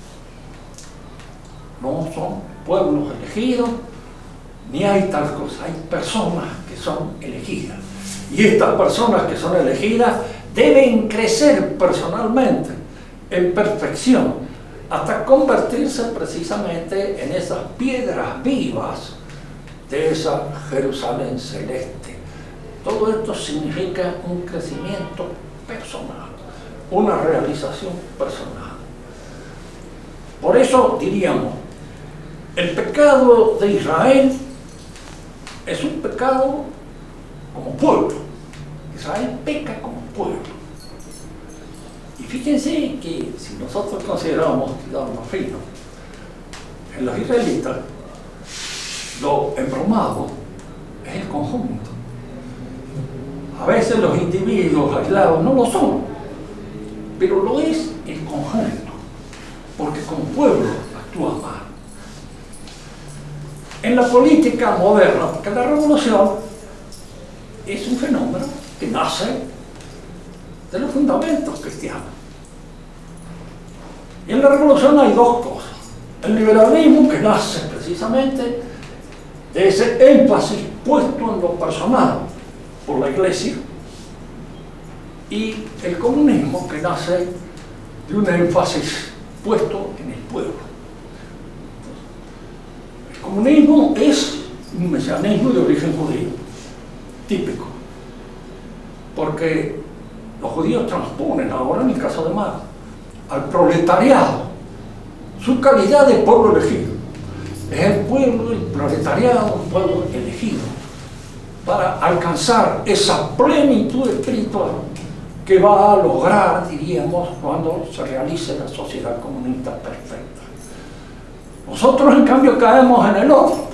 No son pueblos elegidos, ni hay tal cosa, hay personas que son elegidas. Y estas personas que son elegidas deben crecer personalmente en perfección hasta convertirse precisamente en esas piedras vivas de esa Jerusalén celeste. Todo esto significa un crecimiento personal, una realización personal. Por eso diríamos, el pecado de Israel es un pecado como pueblo. Israel peca como pueblo. Y fíjense que si nosotros consideramos, digamos, fino, en los israelitas, lo embromado es el conjunto. A veces los individuos aislados no lo son, pero lo es el conjunto, porque como pueblo actúa mal. En la política moderna, porque la revolución es un fenómeno que nace de los fundamentos cristianos. Y en la revolución hay dos cosas. El liberalismo, que nace precisamente de ese énfasis puesto en lo personal por la iglesia, y el comunismo, que nace de un énfasis puesto en el pueblo. El comunismo es un mesianismo de origen judío, típico, porque los judíos transponen ahora, en el caso de Marx, al proletariado su calidad de pueblo elegido. Es el pueblo, el proletariado, un pueblo elegido para alcanzar esa plenitud espiritual que va a lograr, diríamos, cuando se realice la sociedad comunista perfecta. Nosotros, en cambio, caemos en el otro.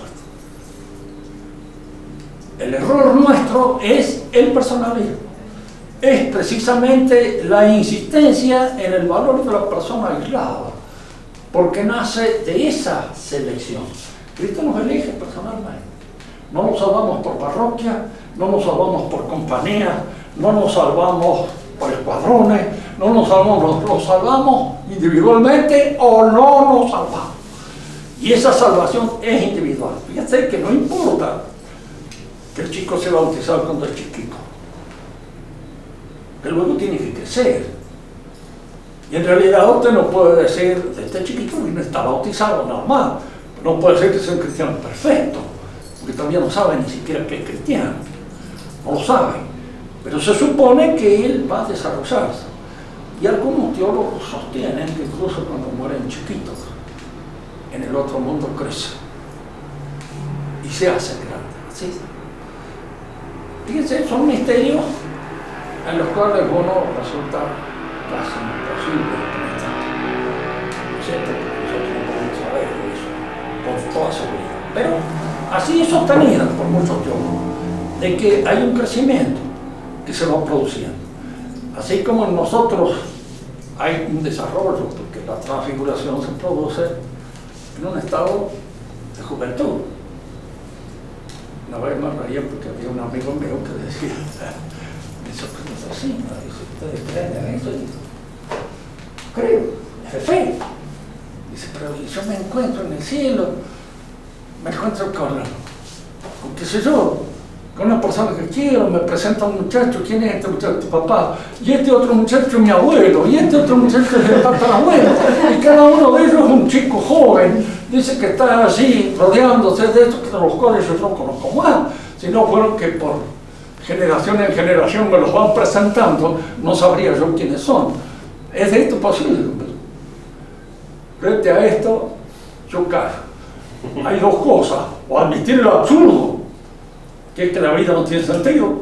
El error nuestro es el personalismo. Es precisamente la insistencia en el valor de la persona aislada, porque nace de esa selección. Cristo nos elige personalmente. No nos salvamos por parroquia, no nos salvamos por compañía, no nos salvamos por escuadrones, no nos salvamos, nos salvamos individualmente o no nos salvamos. Y esa salvación es individual. Fíjate que no importa que el chico sea bautizado cuando es chiquito, que luego tiene que crecer. Y en realidad usted no puede decir, de este chiquito no está bautizado, nada más. No puede ser que sea un cristiano perfecto, porque todavía no sabe ni siquiera que es cristiano. No lo sabe. Pero se supone que él va a desarrollarse. Y algunos teólogos sostienen que incluso cuando mueren chiquitos, en el otro mundo crece y se hace grande. ¿Sí? Fíjense, son misterios en los cuales uno resulta casi imposible de penetrar. ¿No es cierto? Porque nosotros no podemos saber eso con toda seguridad. Pero así sostenida por muchos teólogos, de que hay un crecimiento que se va produciendo. Así como en nosotros hay un desarrollo, porque la transfiguración se produce en un estado de juventud. Una vez me reía porque había un amigo mío que decía, eso es así, ¿no? Dice, ¿ustedes creen en eso? Creo, es de fe. Dice, pero yo me encuentro en el cielo, me encuentro con qué sé yo, con una persona que quiero, me presenta un muchacho, ¿quién es este muchacho? Tu papá, y este otro muchacho es mi abuelo, y este otro muchacho es el tatarabuelo, y cada uno de ellos es un chico joven, dice que está allí rodeándose de estos, que los cuales yo no conozco más, sino fueron que por generación en generación me los van presentando, no sabría yo quiénes son. ¿Es de esto posible? Frente a esto, yo callo. Hay dos cosas, o admitir lo absurdo, que es que la vida no tiene sentido,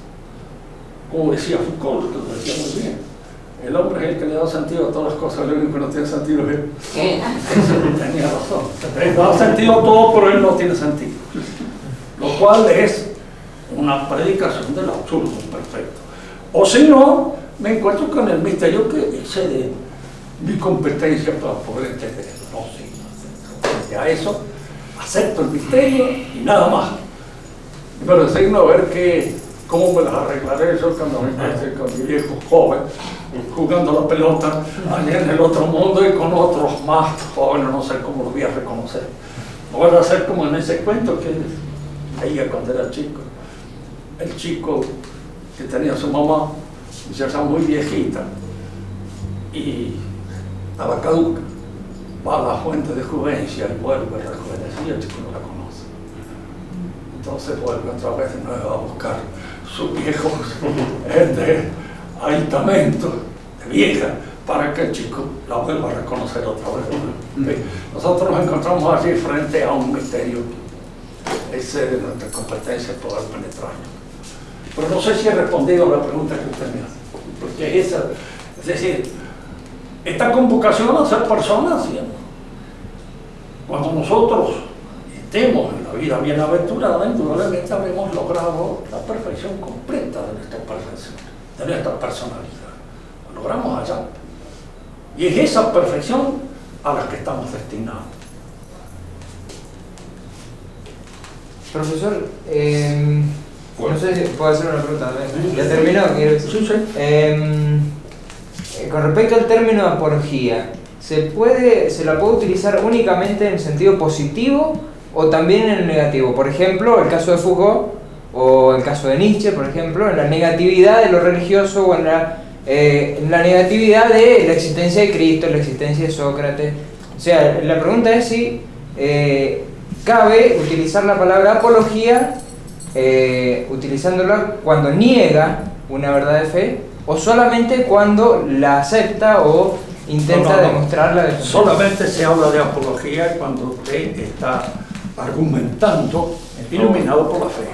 como decía Foucault, que lo decía muy bien. El hombre es el que le da sentido a todas las cosas, lo único que no tiene sentido es él. Tenía razón. Él da sentido a todo, pero él no tiene sentido. Lo cual es una predicación del absurdo perfecto. O si no, me encuentro con el misterio que excede mi competencia para poder entenderlo. No, sí, frente a eso, acepto el misterio y nada más. Pero resigno a ver cómo me las arreglaré yo cuando me encuentre con mi viejo joven jugando la pelota allá en el otro mundo y con otros más jóvenes, no sé cómo los voy a reconocer. No voy a hacer como en ese cuento que veía cuando era chico. El chico que tenía su mamá, ya estaba muy viejita y estaba caduca, va a la fuente de Juvencia y vuelve a rejuvenecer y el chico no la conoce. Entonces vuelve otra vez de nuevo a buscar sus viejos aditamentos de vieja para que el chico la vuelva a reconocer otra vez. Nosotros nos encontramos allí frente a un misterio que excede nuestra competencia poder penetrarlo. Pero no sé si he respondido a la pregunta que usted me hace, porque esa, es decir, esta convocación a ser personas, ¿sí? Cuando nosotros estemos en la vida bienaventurada, indudablemente habremos logrado la perfección completa de nuestra perfección, de nuestra personalidad. Lo logramos allá. Y es esa perfección a la que estamos destinados. Profesor, no sé si puedo hacer una pregunta. ¿Ya terminó? Sí, sí. Con respecto al término apología, ¿se la puede utilizar únicamente en sentido positivo o también en el negativo? Por ejemplo, el caso de Foucault o el caso de Nietzsche, por ejemplo, en la negatividad de lo religioso o en la negatividad de la existencia de Cristo, la existencia de Sócrates. O sea, la pregunta es si cabe utilizar la palabra apología utilizándola cuando niega una verdad de fe o solamente cuando la acepta o intenta demostrarla. Solamente se habla de apología cuando usted está argumentando iluminado por la fe.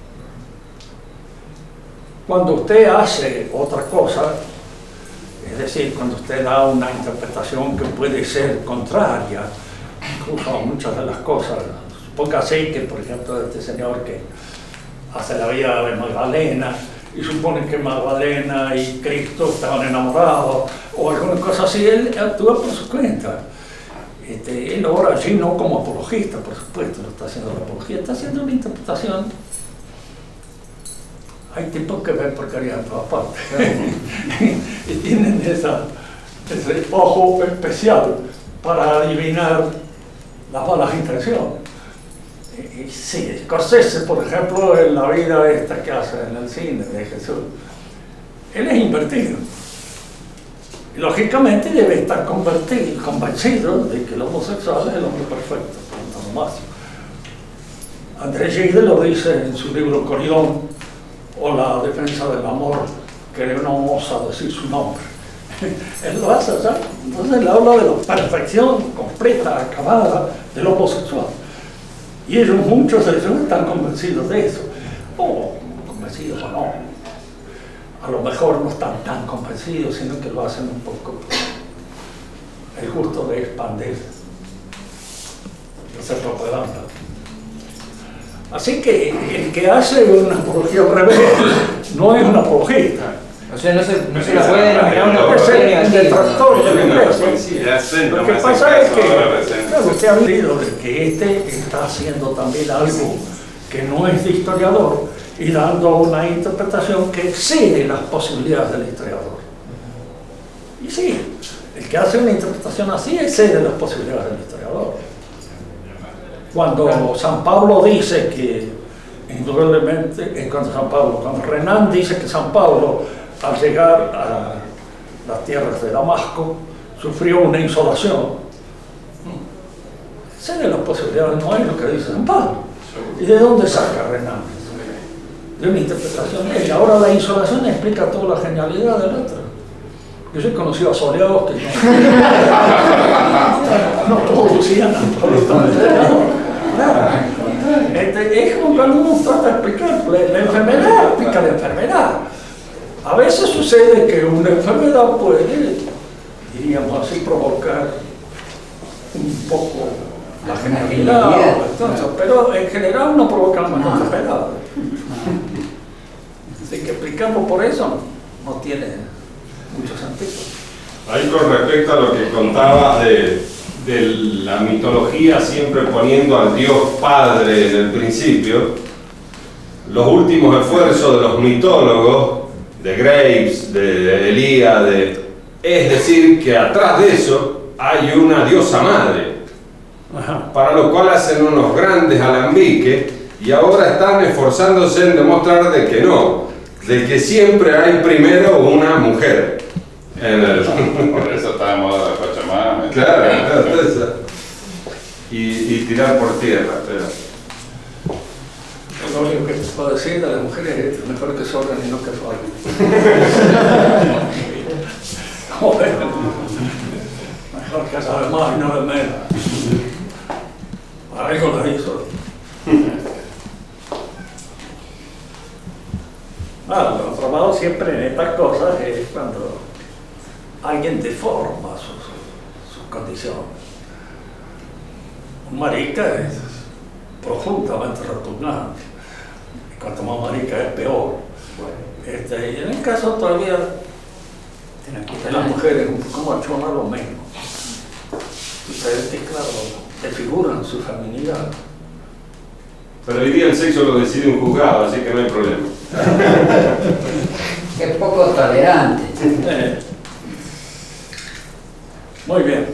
Cuando usted hace otra cosa, es decir, cuando usted da una interpretación que puede ser contraria incluso a muchas de las cosas, supóngase que, por ejemplo, este señor que hace la vida de Magdalena y supone que Magdalena y Cristo estaban enamorados o alguna cosa así, él actúa por su cuenta. Él ahora allí no como apologista, por supuesto, no está haciendo la apología, está haciendo una interpretación. Hay tipos que ven porquería en todas partes y tienen ese ojo especial para adivinar las malas intenciones. Sí, Scorsese, por ejemplo, en la vida esta que hace en el cine de Jesús, él es invertido. Y lógicamente debe estar convencido de que el homosexual es el hombre perfecto, por antonomasia. André Gide lo dice en su libro Corión, o La defensa del amor, que no osa decir su nombre. Él lo hace, ¿sabes? Entonces él habla de la perfección completa, acabada del homosexual. Y ellos, muchos de ellos, están convencidos de eso. O convencidos o no. A lo mejor no están tan convencidos, sino que lo hacen un poco el gusto de expandir, de hacer propaganda. Así que el que hace una apología al revés no es un apologista. O sea, no se la puede denominar una apología el negativa. detractor de la iglesia. Lo que pasa es que claro, usted ha visto que este está haciendo también algo que no es de historiador y dando una interpretación que excede las posibilidades del historiador. Y sí, el que hace una interpretación así excede las posibilidades del historiador. Cuando San Pablo dice que, indudablemente, cuando Renan dice que San Pablo, al llegar a las tierras de Damasco, sufrió una insolación, excede las posibilidades, no es lo que dice San Pablo. ¿Y de dónde saca Renan? De una interpretación de ella. Ahora la insolación explica toda la genialidad del otro. Yo soy conocido a soleados que no producían absolutamente nada. Es como cuando uno trata de explicar la enfermedad, explica la enfermedad. A veces sucede que una enfermedad puede, diríamos así, provocar un poco la genialidad, entonces, pero en general no provoca más enfermedad. Así que explicarlo por eso no tiene mucho sentido. Ahí con respecto a lo que contaba de la mitología siempre poniendo al Dios Padre en el principio, los últimos esfuerzos de los mitólogos, de Graves, de Elíade, es decir, que atrás de eso hay una diosa madre, para lo cual hacen unos grandes alambiques y ahora están esforzándose en demostrar de que no, de que siempre hay primero una mujer. Por eso está de moda la Pachamama. Claro, y tirar por tierra, pero... Lo único que te puedo decir de las mujeres es mejor que sobran y no que falten. Mejor que sabe más y no de menos. Algo la hizo. Lo probado siempre en estas cosas es cuando alguien deforma sus condiciones. Un marica es profundamente repugnante. Y cuanto más marica es peor. Y en el caso todavía de las mujeres, un poco machona lo mismo. Ustedes, claro, desfiguran su feminidad. Pero hoy día el sexo lo decide un juzgado, así que no hay problema. Qué poco tolerante. Muy bien.